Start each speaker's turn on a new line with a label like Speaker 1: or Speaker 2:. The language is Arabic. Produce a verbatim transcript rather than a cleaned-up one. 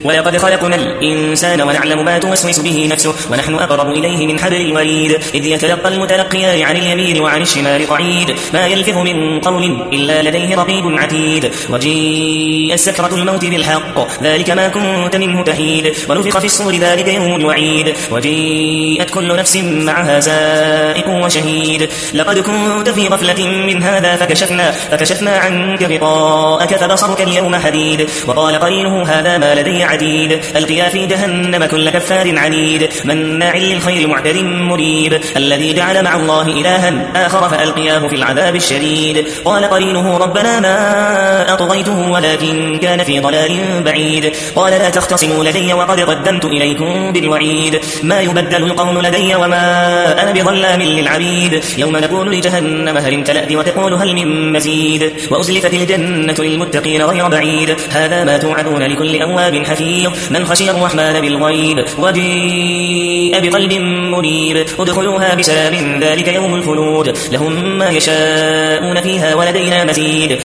Speaker 1: ولقد خلقنا الإنسان ونعلم ما توسوس به نفسه ونحن أقرب إليه من حبل الوريد إذ يتلقى المتلقيان عن اليمين وعن الشمال قعيد ما يلفظ من قول إلا لديه رقيب عتيد وجيء سكرة الموت بالحق ذلك ما كنت منه تحيد ونفخ في الصور ذلك يوم الوعيد وجيءت كل نفس معها سائق وشهيد لقد كنت في غفلة من هذا فكشفنا, فكشفنا عنك غطاءك فبصرك اليوم حديد وقال قرينه هذا ما لدي عديد ألقيا في جهنم كل كفار عنيد مناع للخير معتد مريب الذي جعل مع الله إلها آخر فألقياه في العذاب الشديد قال قرينه ربنا ما أطغيته ولكن كان في ضلال بعيد قال لا تختصموا لدي وقد قدمت إليكم بالوعيد ما يبدل القول لدي وما أنا بظلام للعبيد يوم نقول لجهنم هل امتلأت وتقول هل من مزيد وأزلفت الجنة للمتقين غير بعيد هذا ما توعدون لكل أواب حفيظ من خشي الرحمن بالغيب وجيء بقلب منيب ادخلوها بسلام ذلك يوم الخلود لهم ما يشاءون فيها ولدينا مزيد